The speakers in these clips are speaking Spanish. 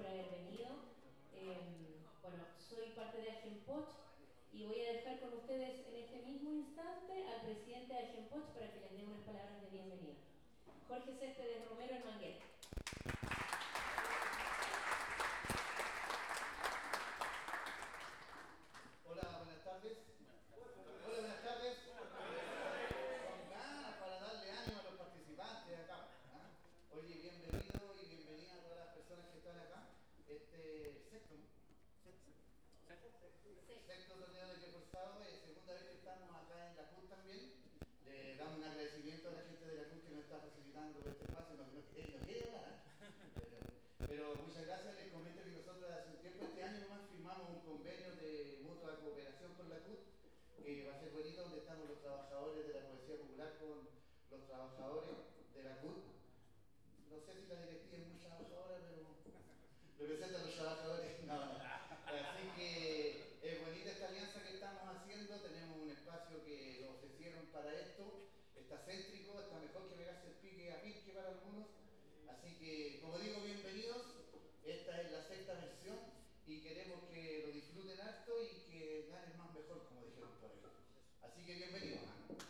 haber venido. Bueno, soy parte de Agenpoch y voy a dejar con ustedes en este mismo instante al presidente de Agenpoch para que les dé unas palabras de bienvenida. Jorge Céspedes Romero en Manguera. Hola, buenas tardes. Hola, buenas tardes. Con ganas para darle ánimo a los participantes de acá. ¿Ah? Oye, bienvenido y bienvenida a todas las personas que están acá. Sexto torneo de reforzado, segunda vez que estamos acá en la CUT también. Le damos un agradecimiento a la gente de la CUT que nos está facilitando este espacio. No quiere hablar, pero muchas gracias. Les comento que nosotros hace un tiempo, este año nomás, firmamos un convenio de mutua cooperación con la CUT, que va a ser bonito, donde estamos los trabajadores de la Poesía Popular con los trabajadores de la CUT. No sé si la directiva es muy trabajadora, pero representa a los trabajadores. No. Así que es bonita esta alianza que estamos haciendo. Tenemos un espacio que nos ofrecieron para esto. Está céntrico, está mejor que pegarse el pique a pique para algunos. Así que, como digo, bienvenidos. Esta es la sexta versión y queremos que lo disfruten harto y que ganen más mejor, como dijeron por ahí. Así que bienvenidos.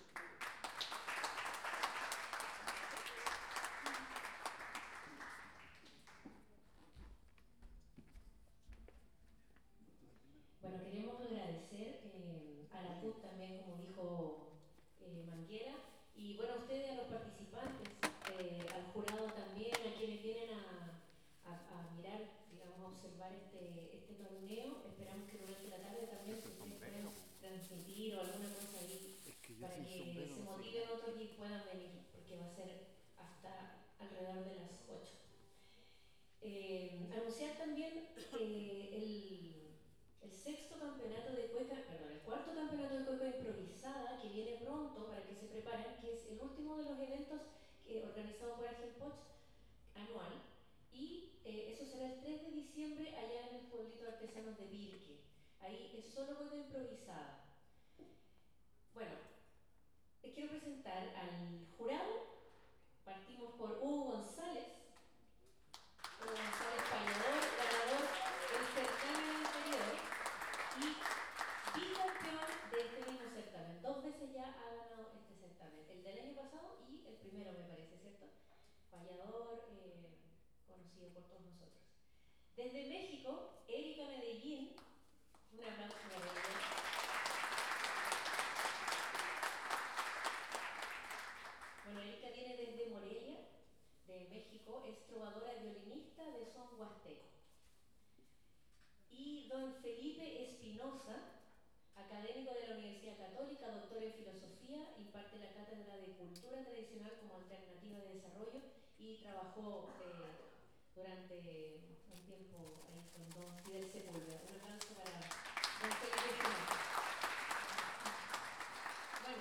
Bueno, queremos agradecer a la CUT también, como dijo Manguera, y bueno, a ustedes, a los participantes, al jurado también, a quienes vienen a mirar, digamos, a observar este torneo. Esperamos que durante la tarde también ustedes puedan transmitir o alguna cosa ahí para que se motiven otros y puedan venir, porque va a ser hasta alrededor de las 8. Anunciar también el sexto campeonato de cueca, perdón, el cuarto campeonato de cueca improvisada que viene pronto para que se preparen, que es el último de los eventos organizado por Agenpoch anual, y eso será el 3 de diciembre allá en el pueblito de artesanos de Virque. Ahí es solo cueca improvisada. Bueno, les quiero presentar al jurado. Partimos por Hugo González. Hugo González Pañador, ganador del certamen anterior y bicampeón de este mismo certamen. 2 veces ya ha ganado este certamen, el del año pasado y el primero, me parece, ¿cierto? Payador, conocido por todos nosotros. Desde México, Erika Medellín, un aplauso para ella. Bueno, Erika viene desde Morelia, de México, es trovadora y violinista de son huasteco. Y don Felipe Espinosa, académico de la Universidad Católica, doctor en filosofía, imparte la cátedra de cultura tradicional como alternativa de desarrollo y trabajó durante un tiempo ahí con don Fidel Sepúlveda. Un aplauso para don Felipe Espinosa. Bueno,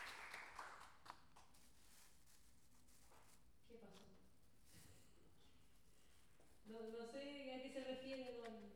¿qué pasó? No sé a qué se refiere don...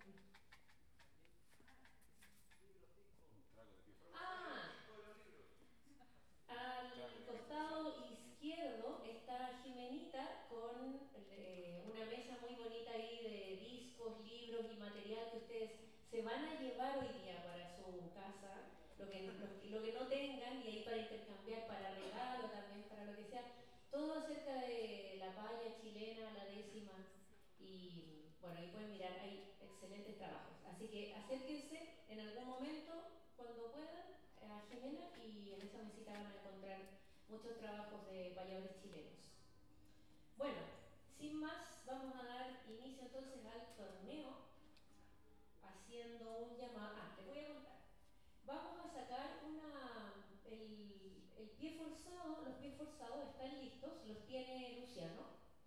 Al costado izquierdo está Jimenita con una mesa muy bonita ahí de discos, libros y material que ustedes se van a llevar hoy día para su casa, lo que no tengan, y ahí para intercambiar, para regalo también, para lo que sea, todo acerca de la palla chilena, la décima. Y bueno, ahí pueden mirar, hay excelentes trabajos. Así que acérquense en algún momento, cuando puedan, a Jimena, y en esa mesita van a encontrar muchos trabajos de payadores chilenos. Bueno, sin más, vamos a dar inicio entonces al torneo, haciendo un llamado. Les voy a contar. Vamos a sacar el pie forzado. Los pies forzados están listos, los tiene Luciano.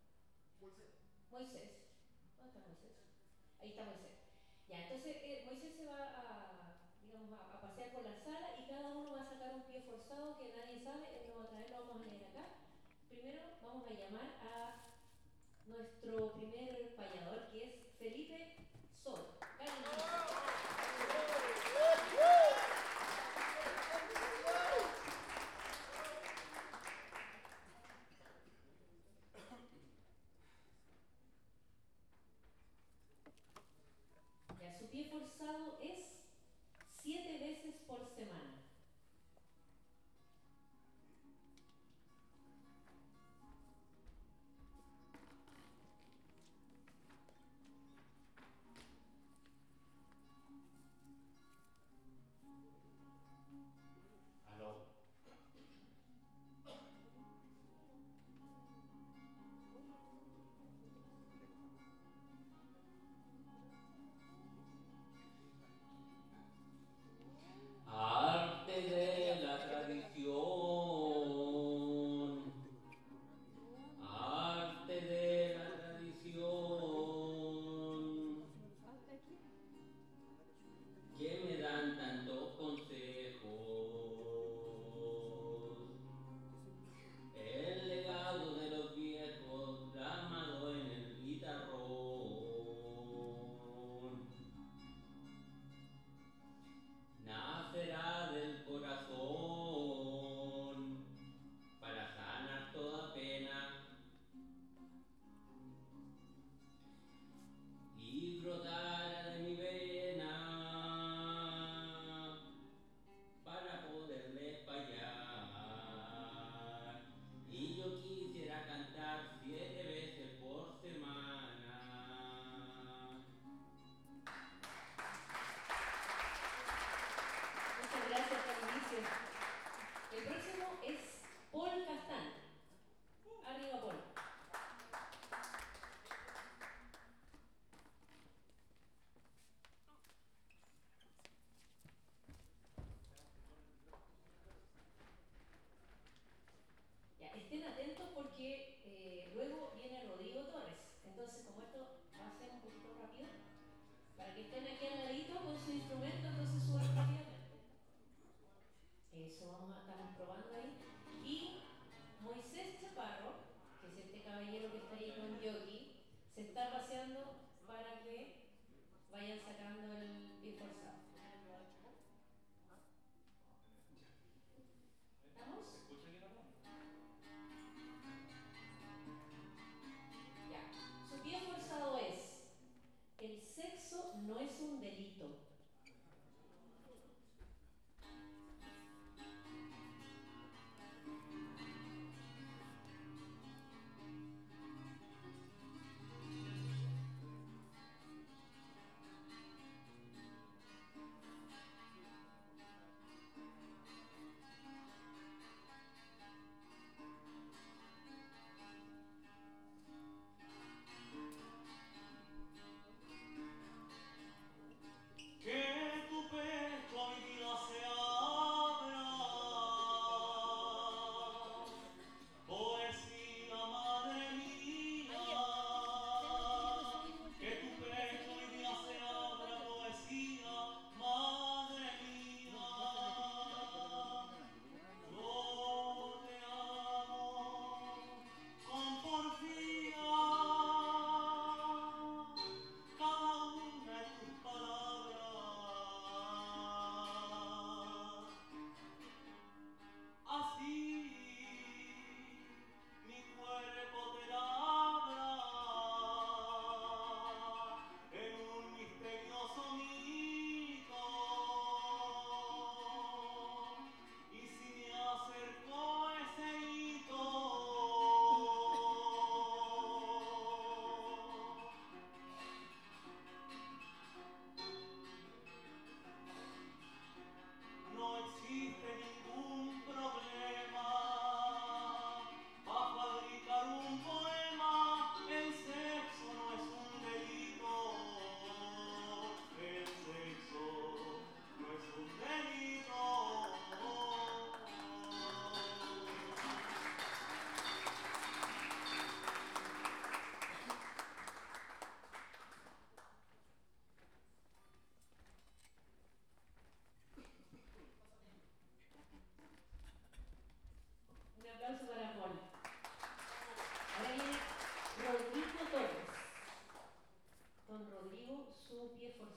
Moisés. ¿Dónde está Moisés? Ahí está Moisés. Ya, entonces Moisés se va a pasear por la sala y cada uno va a sacar un pie forzado que nadie sabe. Él lo va a traer, lo vamos a leer acá. Primero vamos a llamar a nuestro primer payador, que es Felipe Sol.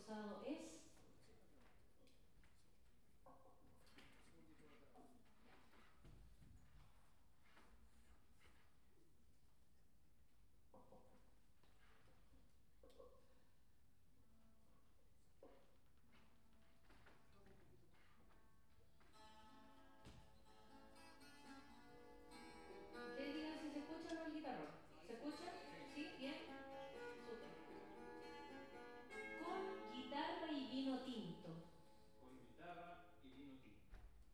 forzado es... Ustedes digan si se escucha o no el guitarrón. ¿Se escucha? ¿Sí? ¿Bien? Súper. Con guitarra y vino tinto. Con guitarra y vino tinto.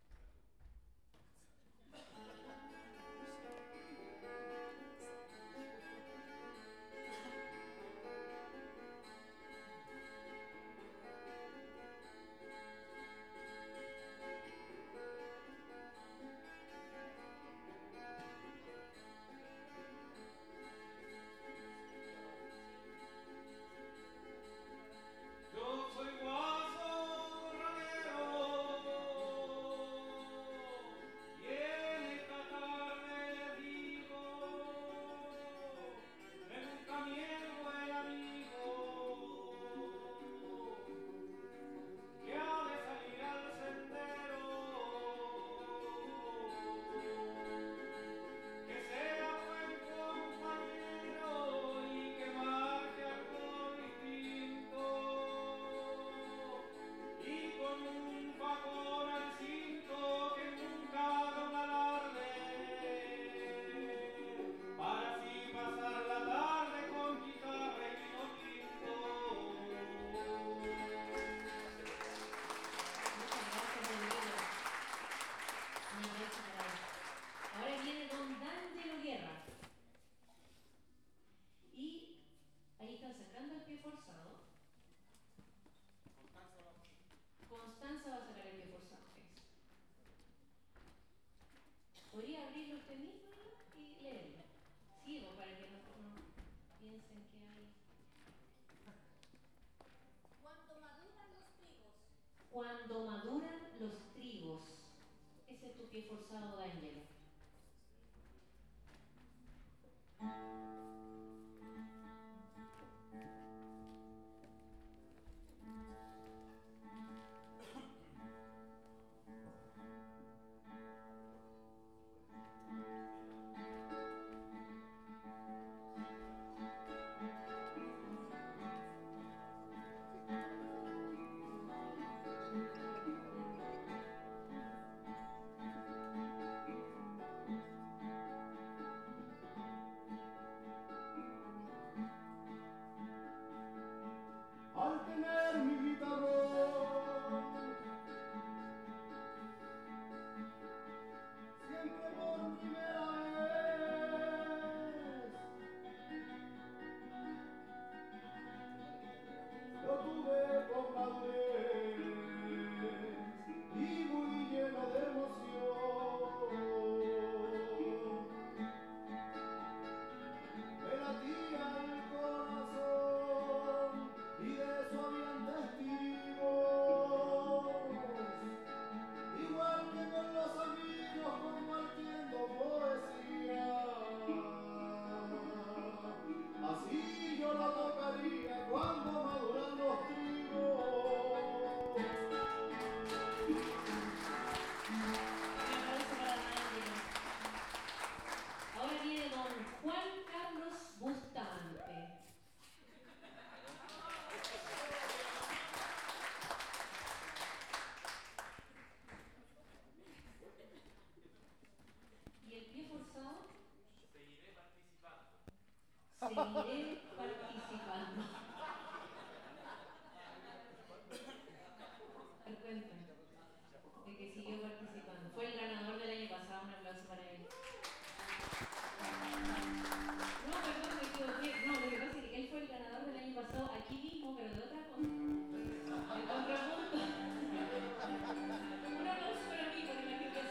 Yo soy guaso ranero y en esta tarde digo me busca miedo el amigo que ha de salir al sendero, que sea buen compañero y que marque algo distinto. Y con un facón al cinto que nunca haga un alarde, para así pasar la tarde con guitarra y vino tinto. Muchas gracias, Rodrigo. Un aplauso para él. Ahora viene don D'Angelo Guerra. Y ahí están sacando el pie forzado. Constanza va a sacar el pie forzado. Eso. Podría abrirlo usted mismo y leerlo. Sí, o para que no piensen que hay. Cuando maduran los trigos. Cuando maduran los trigos. Ese es tu pie forzado, D'Angelo. Al tener mi guitarrón, siempre por primera vez, lo tuve con madurez y muy lleno de emoción. Me latía el corazón y de eso habían testigos, igual que con los amigos compartiendo poesía. Así yo la tocaría cuando maduran los trigos. Un aplauso para D'Angelo. Ahora viene don Juan Carlos Bustamante. ¿Y el pie forzado? Seguiré participando. Seguiré participando. Al cuento de que siguió participando. Fue el ganador del año pasado. Un aplauso para él. No, perdón, me equivoqué. No, lo que pasa es que él fue el ganador del año pasado aquí mismo, pero de otra cosa. El contrapunto. Un aplauso para mí, para la que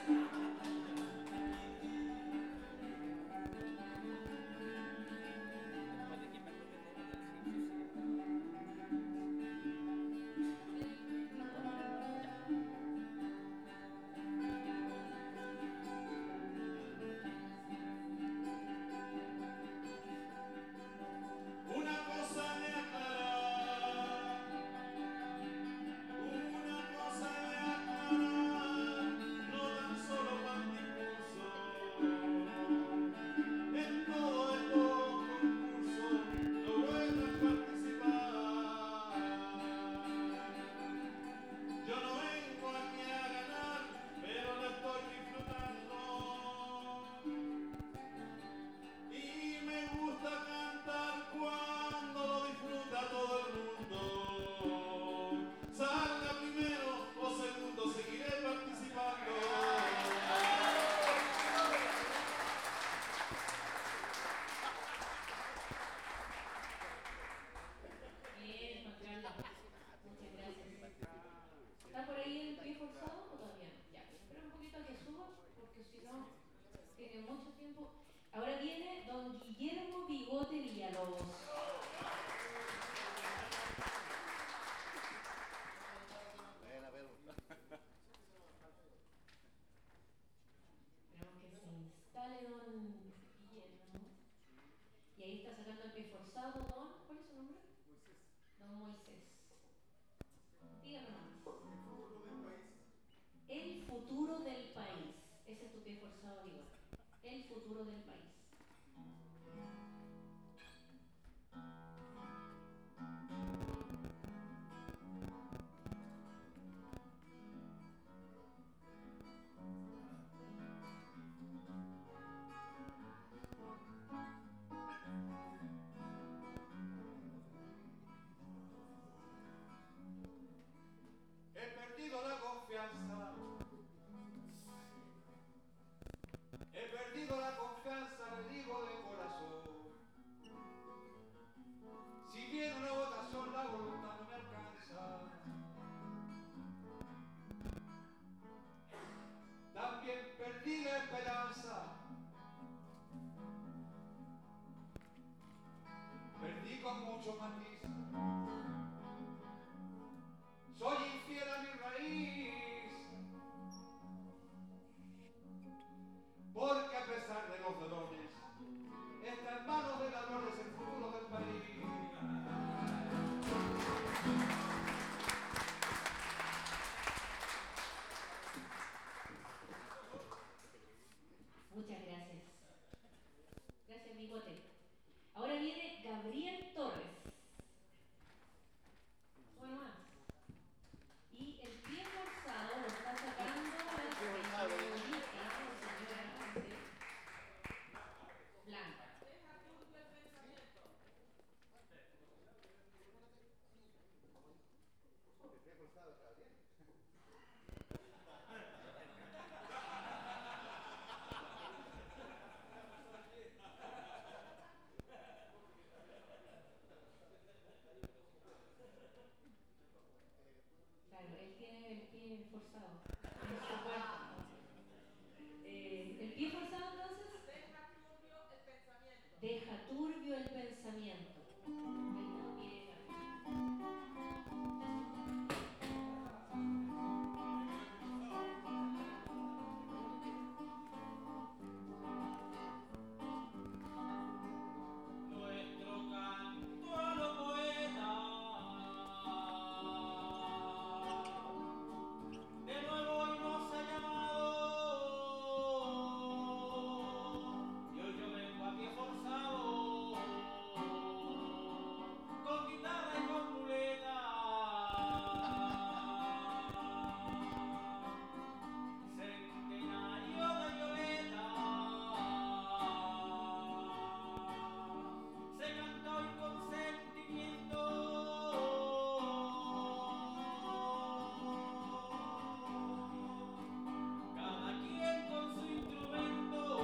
forzado en su cuerpo. El pie forzado entonces deja turbio el pensamiento. Ahí está, pie Nuestro canto a los poetas de nuevo hoy nos ha llamado y hoy yo vengo a pie forzado con guitarra y con muleta. Centenario de Violeta se canta hoy con sentimiento. Cada quien con su instrumento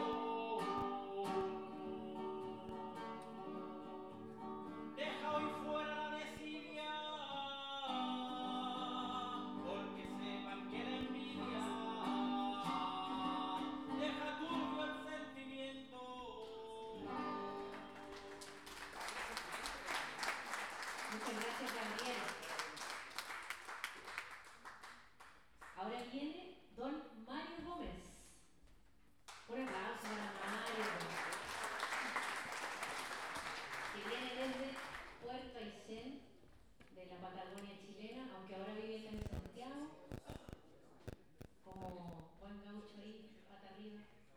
deja hoy fuera la desidia, porque sepan que la envidia deja turbio el sentimiento. Muchas gracias, Gabriel. Ahora viene don Mario Gómez. Un aplauso para Mario, que viene desde Puerto Aysén, de la Patagonia chilena, aunque ahora vive acá en Santiago, como buen gaucho ahí, pata arriba.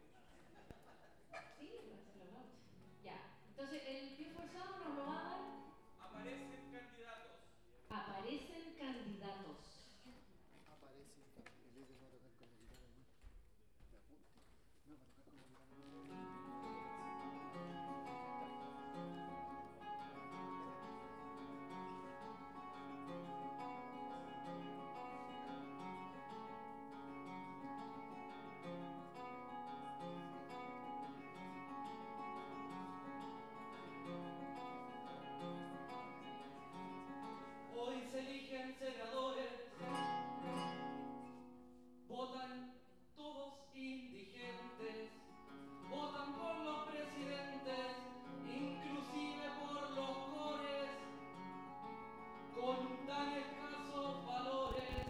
Sí, va a ser los gauchos. Ya, entonces el pie forzado nos lo va a dar. Aparecen candidatos. Aparecen candidatos. Aparece el líder va a tocar con la guitarra, ¿no? De apunte. No, va a tocar con la guitarra. Hoy se eligen senadores, votan todos indigentes, votan por los presidentes, inclusive por los cores, con tan escasos valores.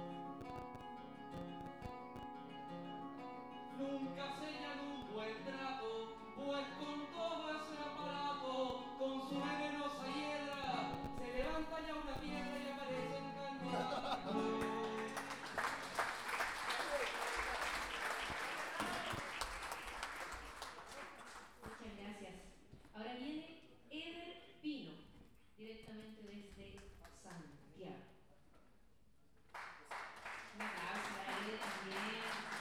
Nunca sellan un buen trato, pues con todo ese aparato, con su venenosa hiedra, se levanta ya una piedra y aparecen candidatos. Muchas gracias. Ahora viene Eder Pino, directamente desde Santiago. Un aplauso para Eder también.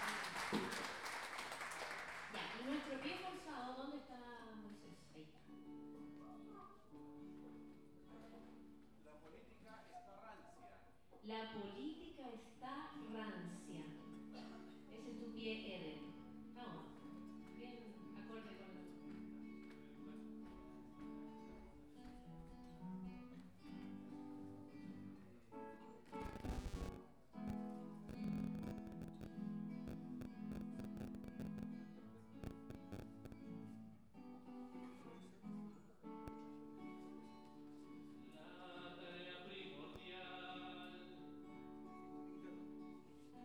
Ya, y nuestro pie forzado, ¿dónde está Moisés? Ahí está. La política está rancia. La política está rancia. Ese es tu pie, Eder. Vamos, bien acorde con la... La tarea primordial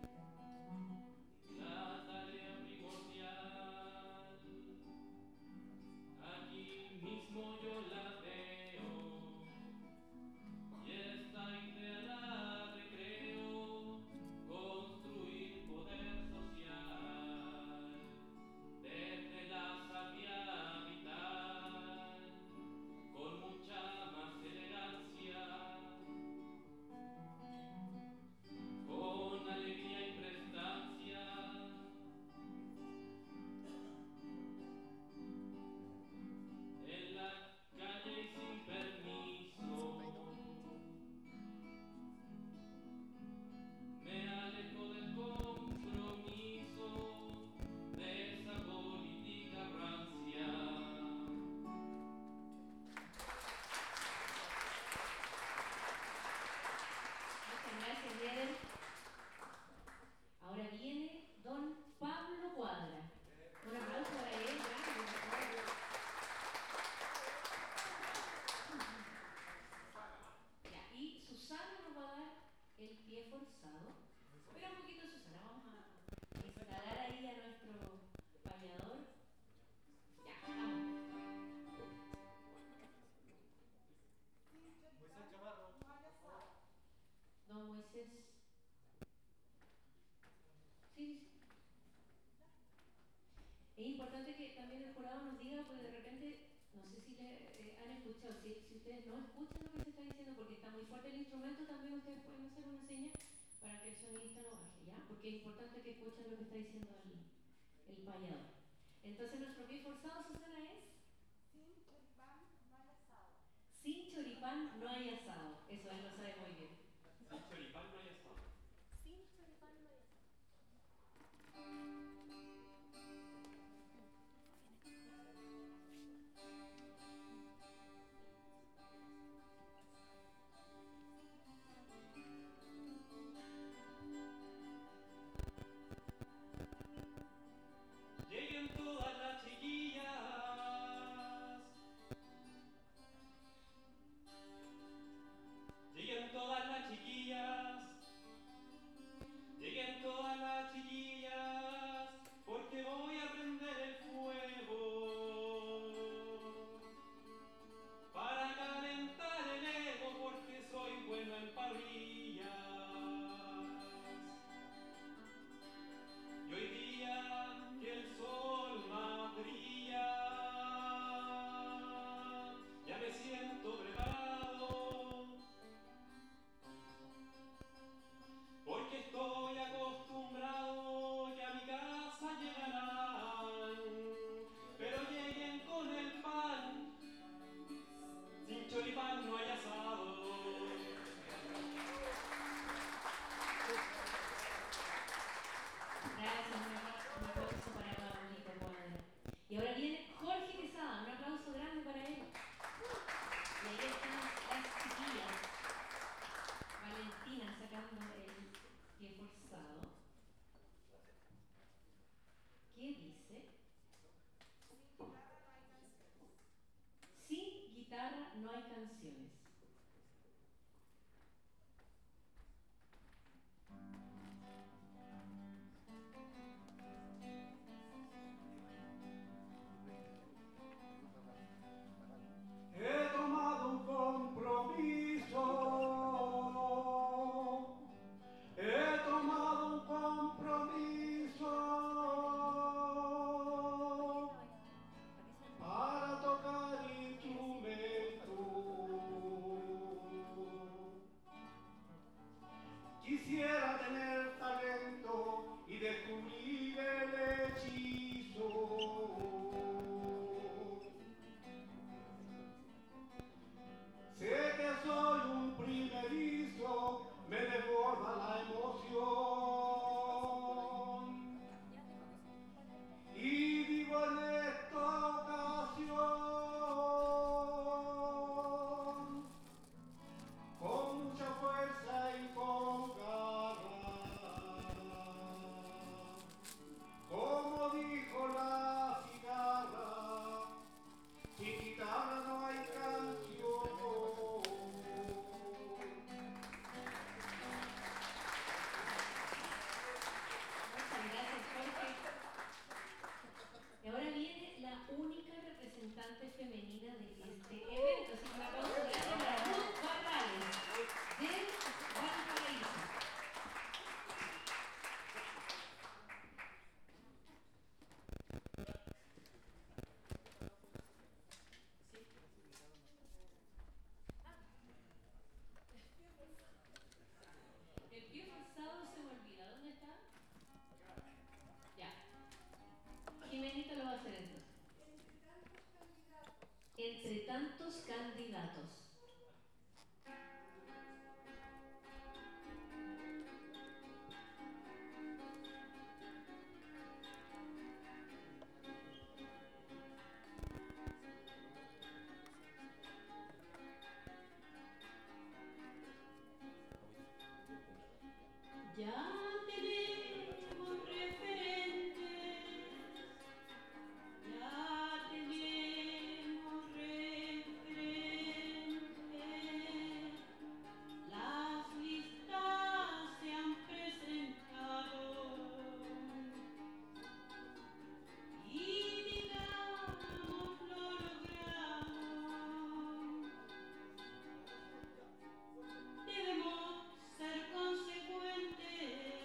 Es importante que también el jurado nos diga, porque de repente, no sé si han escuchado, si ustedes no escuchan lo que se está diciendo porque está muy fuerte el instrumento, también ustedes pueden hacer una seña para que el sonidista no baje, ¿ya? Porque es importante que escuchen lo que está diciendo el payador. Entonces nuestro pie forzado, Susana, es sin choripán no hay asado. Eso él lo sabe muy bien. Sin choripán no hay asado. Sin choripán no hay asado. Lleguen todas las chiquillas. Lleguen todas las chiquillas. Lleguen todas las chiquillas. Porque voy a prender el fuego. Para calentar el ego. Porque soy bueno en parrillas. Y hoy día que el sol más brilla, ya me siento preparado, porque estoy acostumbrado que a mi casa llegarán, pero lleguen con el pan, sin choripán no hay asado. Gracias, un aplauso para Pablito Cuadra. Y ahora viene Jorge Quesada, un aplauso grande para él. Y ahí están las chiquillas. Valentina sacando el pie forzado. ¿Qué dice? Sin guitarra no hay canciones. He tomado un compromiso. He tomado un compromiso para tocar instrumento. Quisiera tener talento y descubrir el hechizo. Sé que soy un primerizo, me desborda la emoción. Y vivo en esta ocasión con mucha fuerza y con garra. Como dijo la cigarra, sin guitarra no hay canción. Muchas gracias, Jorge. Y ahora viene la única representante femenina de este evento. Así que un aplauso grande para Ruth Barrales, del Valparaíso. El pie forzado se me olvida. ¿Dónde está? Ya. Jimenita lo va a hacer entonces. Entre tantos candidatos. Ya tenemos referentes, ya tenemos referentes, las listas se han presentado y digamos lo logramos. Debemos ser consecuentes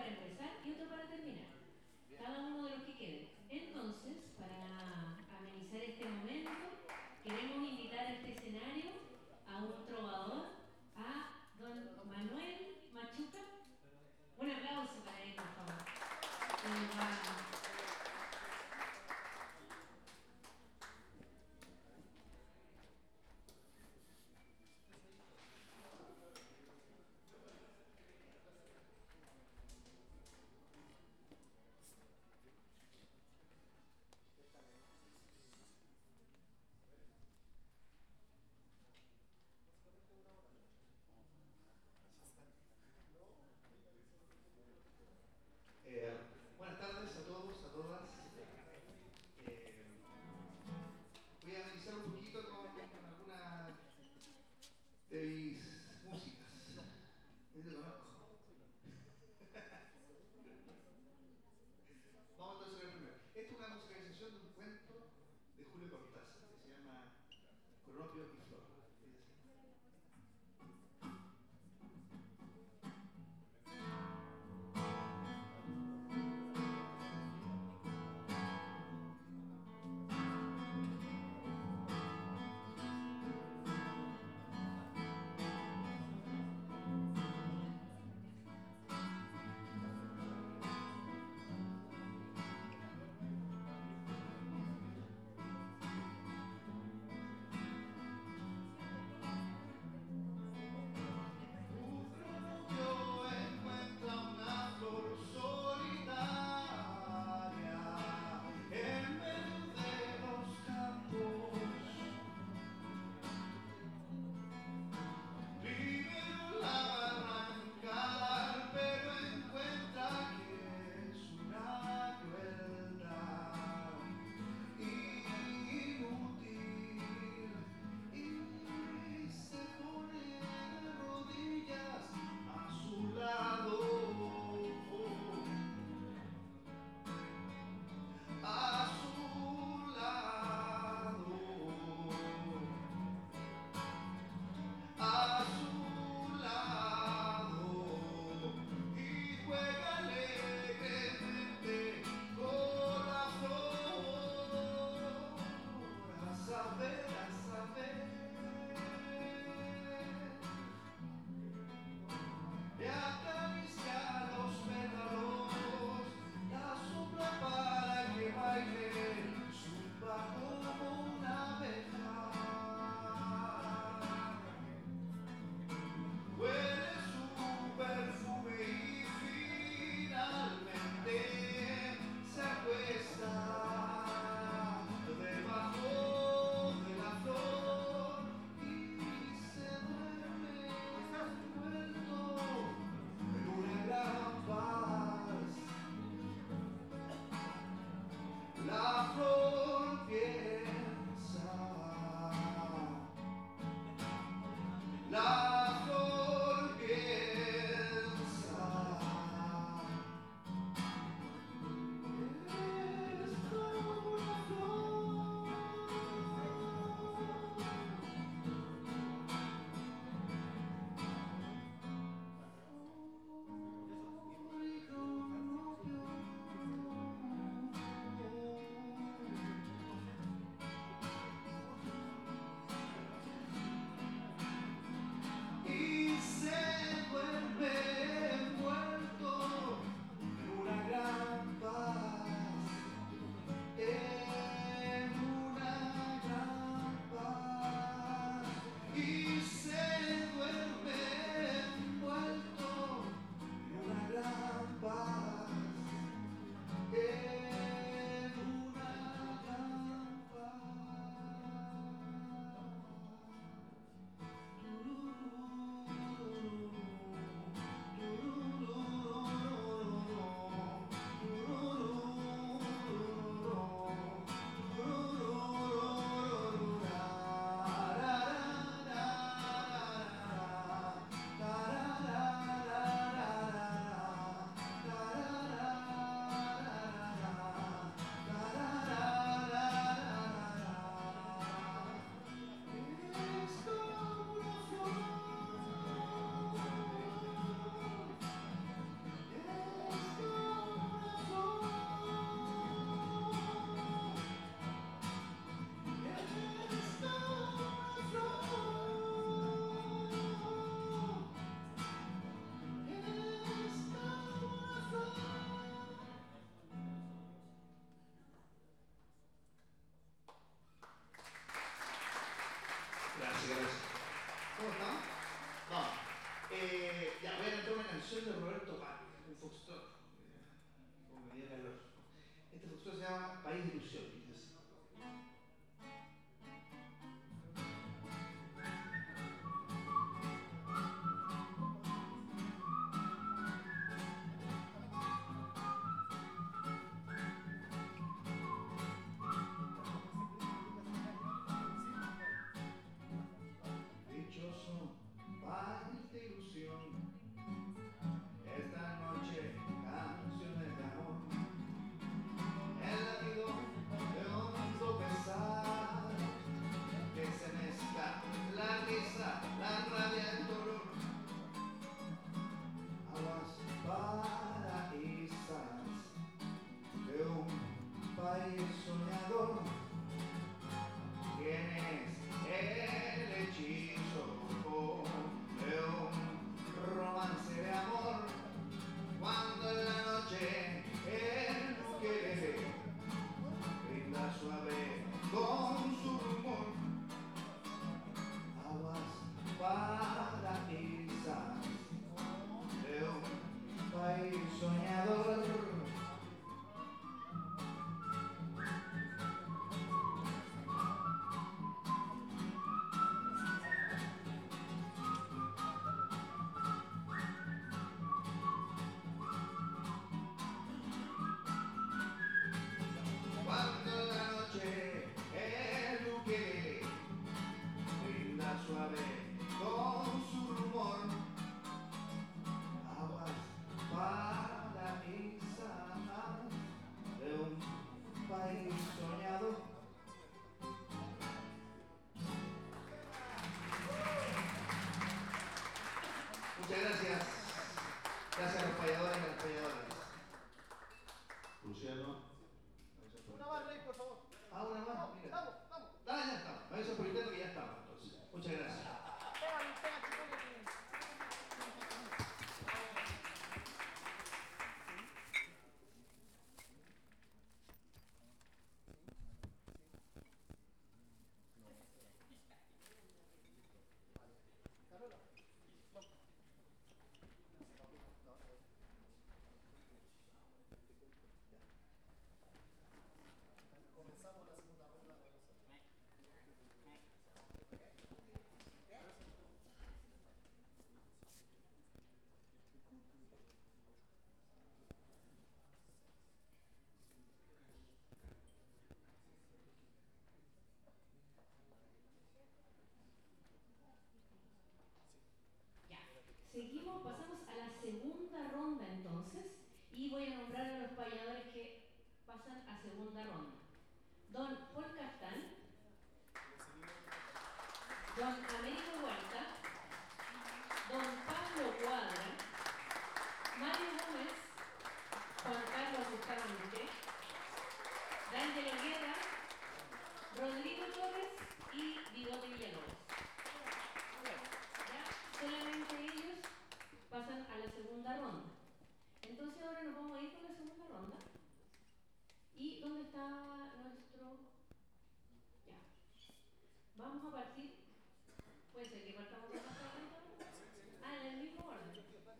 empezar y otro para terminar. Cada uno de los que queden. Entonces, para amenizar este momento, queremos invitar a este escenario a un trovador, a don Manuel Machuca. Un aplauso para él, por favor. Buenas tardes a todos, a todas. Voy a analizar un poquito con algunas de mis músicas. ¿Es de lo conozco? Vamos entonces a ver primero. Esta es una musicalización de un cuento de Julio Cortázar que se llama Cronopio y Flor. llama País de Ilusión. Dichoso país de ilusión, esta noche canciones de amor, el latido de hondo pesar, que se mezcla la risa, la rabia, el dolor, aguas paraísas de un país soñador. ¿Quién es el hechizo de un romance de amor? Cuando en la noche el ukelele brinda suave con su rumor, aguas paraísas de un país soñador. Cuando en la noche el ukelele brinda suave con su rumor, aguas paraísas de un país soñado. Muchas gracias. Gracias a los payadores y a las payadoras. Luciano. Una más, Rey, por favor. Ah, una más, mira. Vamos, vamos. Ah, ya estamos. Eso por interno que ya estamos, entonces. Muchas gracias. Pégale, pégale, pégale. Ya. Seguimos, pasamos a la segunda ronda entonces y voy a nombrar a los payadores que pasan a segunda ronda. Don Paul Castán, Don Américo Huerta, Don Pablo Cuadra, Mario Gómez, Juan Carlos Bustamante, D'Angelo Guerra, Rodrigo Torres y Bigote Villalobos. Ya, solamente ellos pasan a la segunda ronda. Entonces ahora nos vamos a ir con la segunda ronda. ¿Y dónde está nuestro...? Ya. Vamos a partir... Puede ser que partamos con la segunda ronda. Ah, en el mismo orden.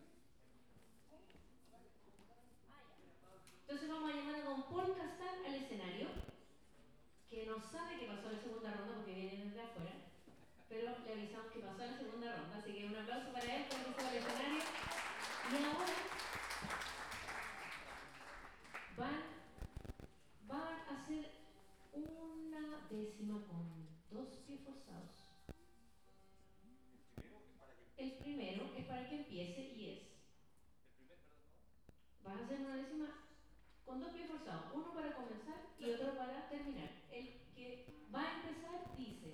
Entonces vamos a llamar a don Paul Castán al escenario, que no sabe que pasó a la segunda ronda porque viene desde afuera, pero le avisamos que pasó a la segunda ronda, así que un aplauso para él porque se va al escenario. Y ahora van a hacer una décima con 2 pies forzados. El primero es para que empiece y es. Vas a hacer una décima con 2 pies forzados, uno para comenzar y otro para terminar. El que va a empezar dice: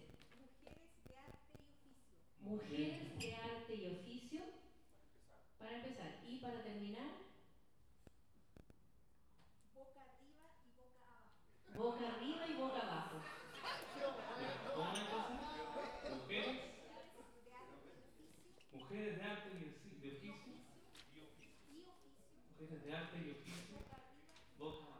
Mujeres de arte y oficio, para empezar, y para terminar, boca arriba y boca abajo. ¿Cómo es entonces? Mujeres de arte y de oficio. Mujeres de arte y oficio. Boca abajo.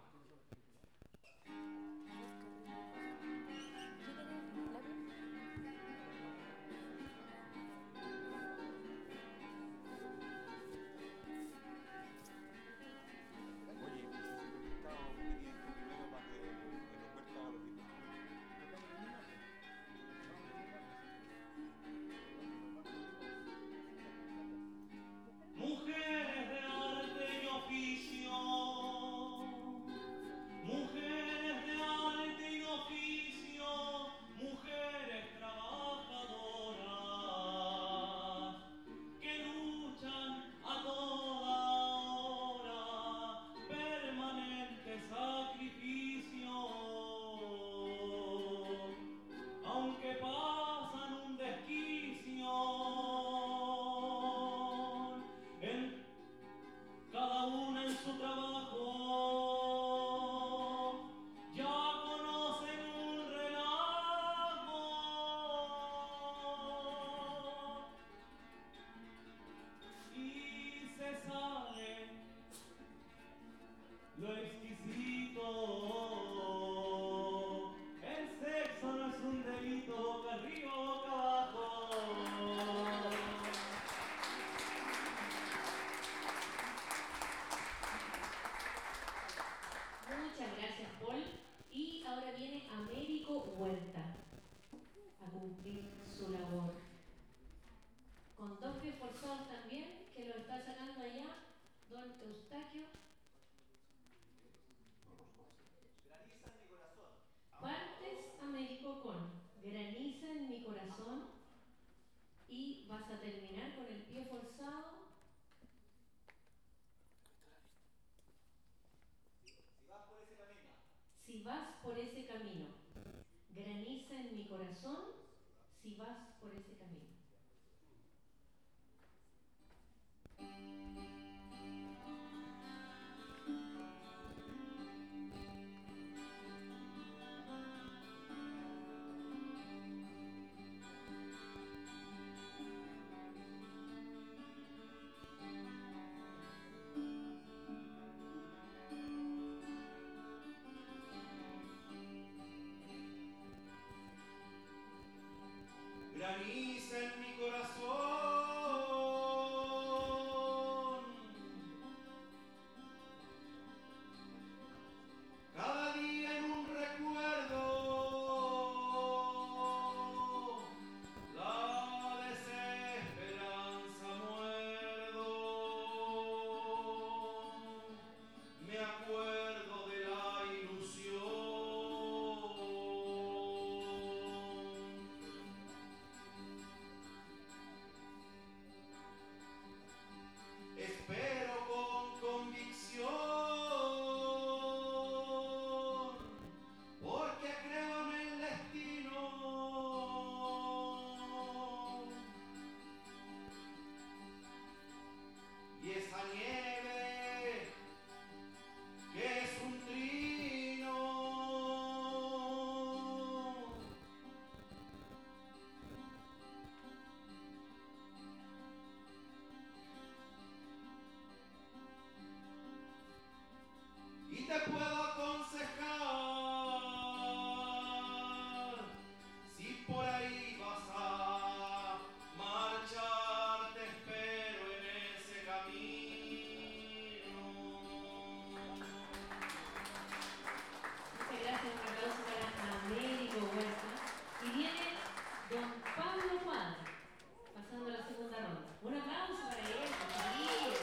Oye, necesito que estaba pidiendo primero para que vas por ese camino. Graniza en mi corazón si vas por ese camino. Graniza en mi corazón, cada día en un recuerdo, la desesperanza muerdo, me acuerdo de la ilusión. Espero con convicción, porque creo en el destino. Y esa nieve que es un trino, y te puedo aconsejar, si por ahí vas a marchar, te espero en ese camino. Muchas gracias, un aplauso para Américo Huerta. Y viene don Pablo Cuadra, pasando la segunda ronda. Un aplauso para él, chiquillo.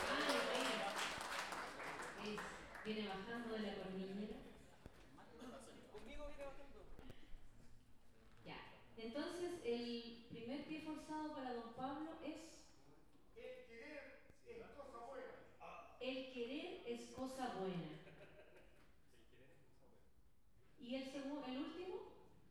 Viene bajando de la cordillera. Conmigo viene bajando. Ya. Entonces, el primer pie forzado para don Pablo es El querer es cosa buena. el querer es cosa buena. ¿Y el último?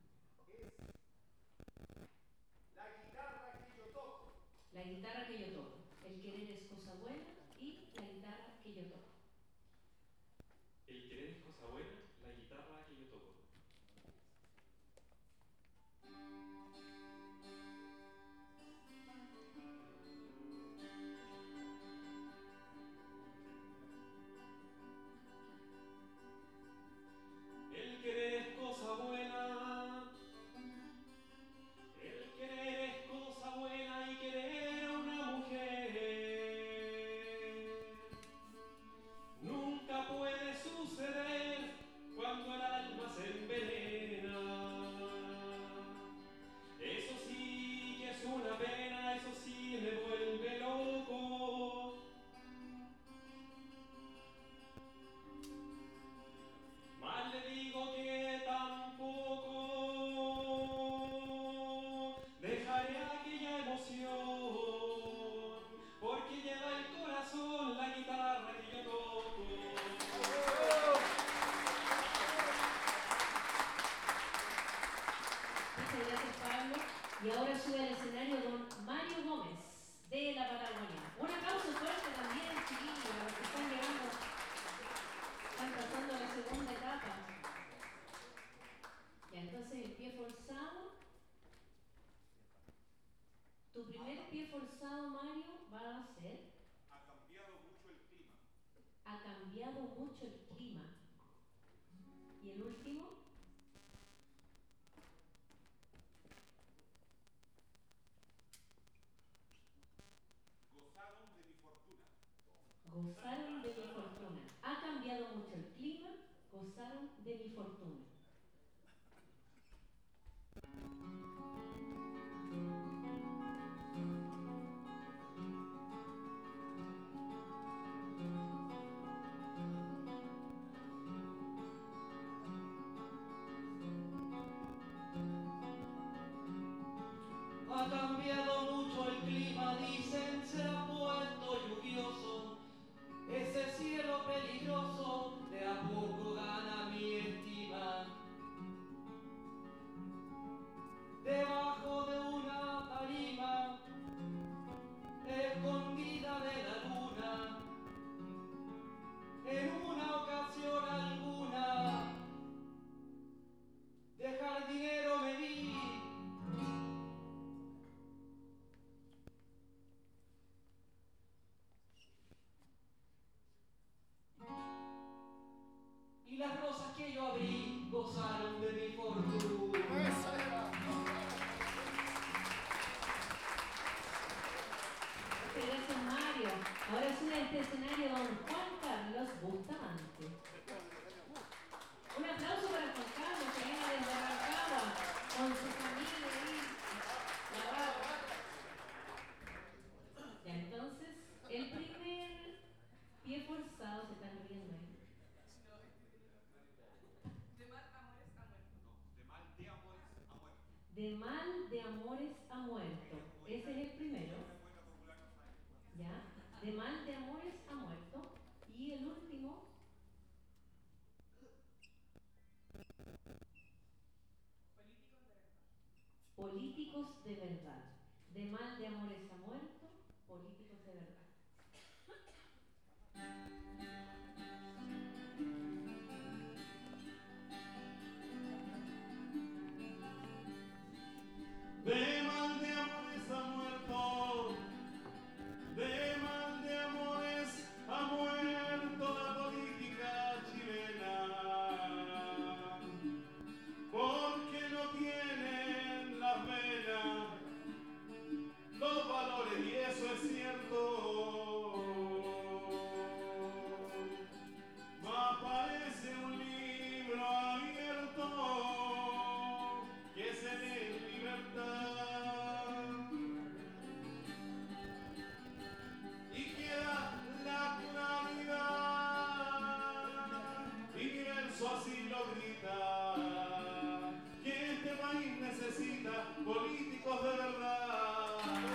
La guitarra que yo toco. La guitarra que yo toco. El querer es cosa buena y la guitarra que yo toco. El querer es cosa buena, la guitarra que yo toco. El querer es cosa buena. El querer es cosa buena y querer a una mujer nunca puede suceder cuando el alma se envenena. Eso sí que es una pena, eso sí me vuelve loco. Más le digo que tampoco dejaré aquella emoción, porque lleva el corazón la guitarra que yo toco. Muchas gracias, Pablo. Y ahora sube al escenario don Mario Gómez, de la Patagonia. Un aplauso fuerte también, chiquillos, a los que están llegando. Están pasando a la segunda etapa. Ya, entonces el pie forzado. Tu primer pie forzado, Mario, va a ser Ha cambiado mucho el clima. ha cambiado mucho el clima. Y el último, Gozaron de mi fortuna. gozaron de mi fortuna. Ha cambiado mucho el clima, gozaron de mi fortuna. que yo abrí gozaron de mi fortuna. Gracias, Mario. Ahora sube a este escenario don Juan Carlos Bustamante. Un aplauso para Juan Carlos, que viene desde Rancagua, con su familia ahí. La brava. Ya, entonces, el primer pie forzado, se están riendo ahí. De mal de amores a muerto. Ese es el primero. ¿Ya? De mal de amores a muerto. Y el último. Políticos de verdad. De mal de amores a muerto. Políticos de verdad. De mal de amores ha muerto, de mal de amores ha muerto la política chilena, porque no tienen las venas, los valores, y eso es cierto. Más parece un libro abierto que se lee en libertad, y queda la claridad, y mi verso así lo grita, que este país necesita políticos de verdad.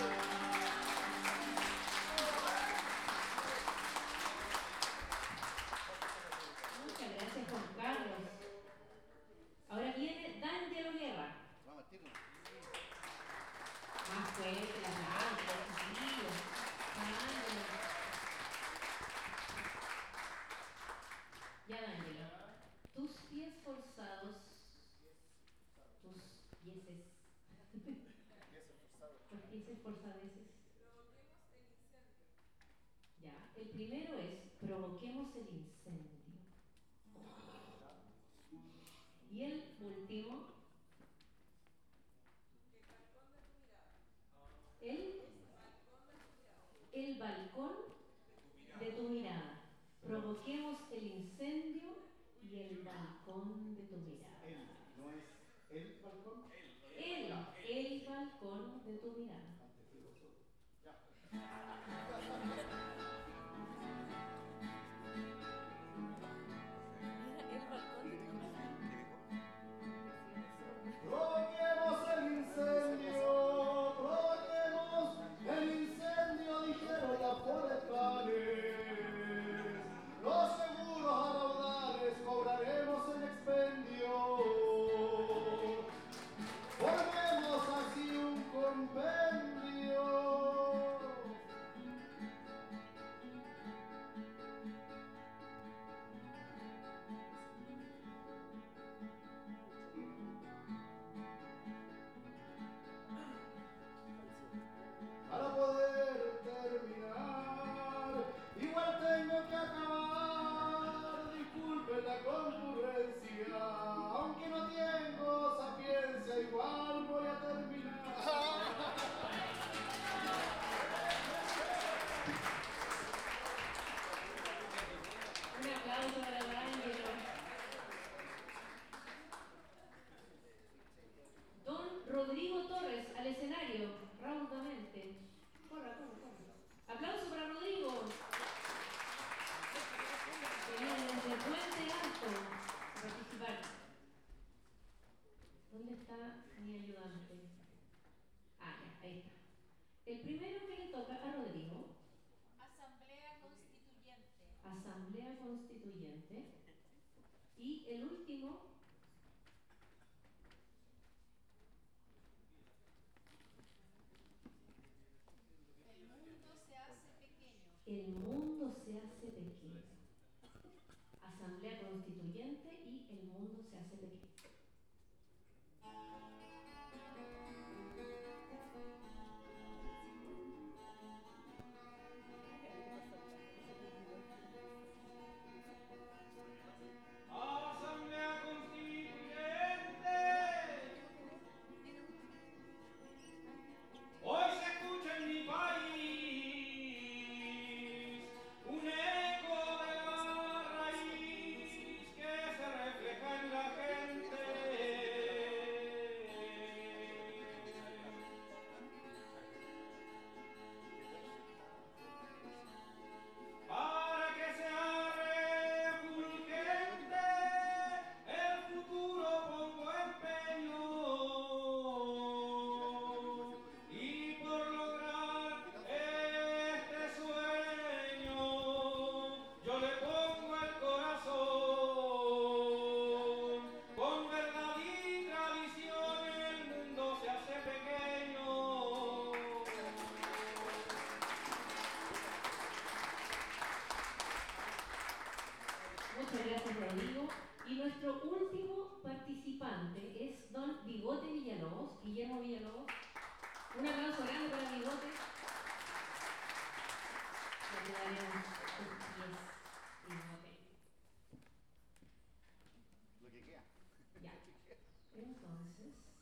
Muchas gracias, Juan Carlos. Ahora viene D'Angelo Guerra. Vamos al tiro. Más fuerte, las blancas, chiquillos. D'Angelo. Ya, D'Angelo. Tus pies forzados. Tus pieses. Tus pieses forzadeces. Ya. El primero es provoquemos el incendio. Y el último, el balcón de tu mirada. Provoquemos el incendio y el balcón de tu mirada. Él, no es el balcón. El balcón de tu mirada. Provoquemos el incendio, dijeron las forestales. Los seguros a raudales cobraremos el expendio. Formemos así un compendio. Para poder terminar, igual tengo que acabar. Disculpen la concurrencia, aunque no tengo sapiencia, igual voy a terminar. Un aplauso para D'Angelo. Don Rodrigo Torres al escenario, raudamente. Corra. Aplauso para Rodrigo. Que viene desde Puente Alto a participar. ¿Dónde está mi ayudante? Ah, ya, ahí está. El primero que le toca a Rodrigo. Asamblea Constituyente. Asamblea Constituyente. Y el último. El mundo se hace pequeño. Asamblea Constituyente y el mundo se hace pequeño. Asamblea Muchas gracias, Rodrigo. Y nuestro último participante es don Bigote Villalobos, Guillermo Villalobos. Un aplauso grande para Bigote. Le daremos un 10, Bigote. Lo que queda. Ya. Entonces.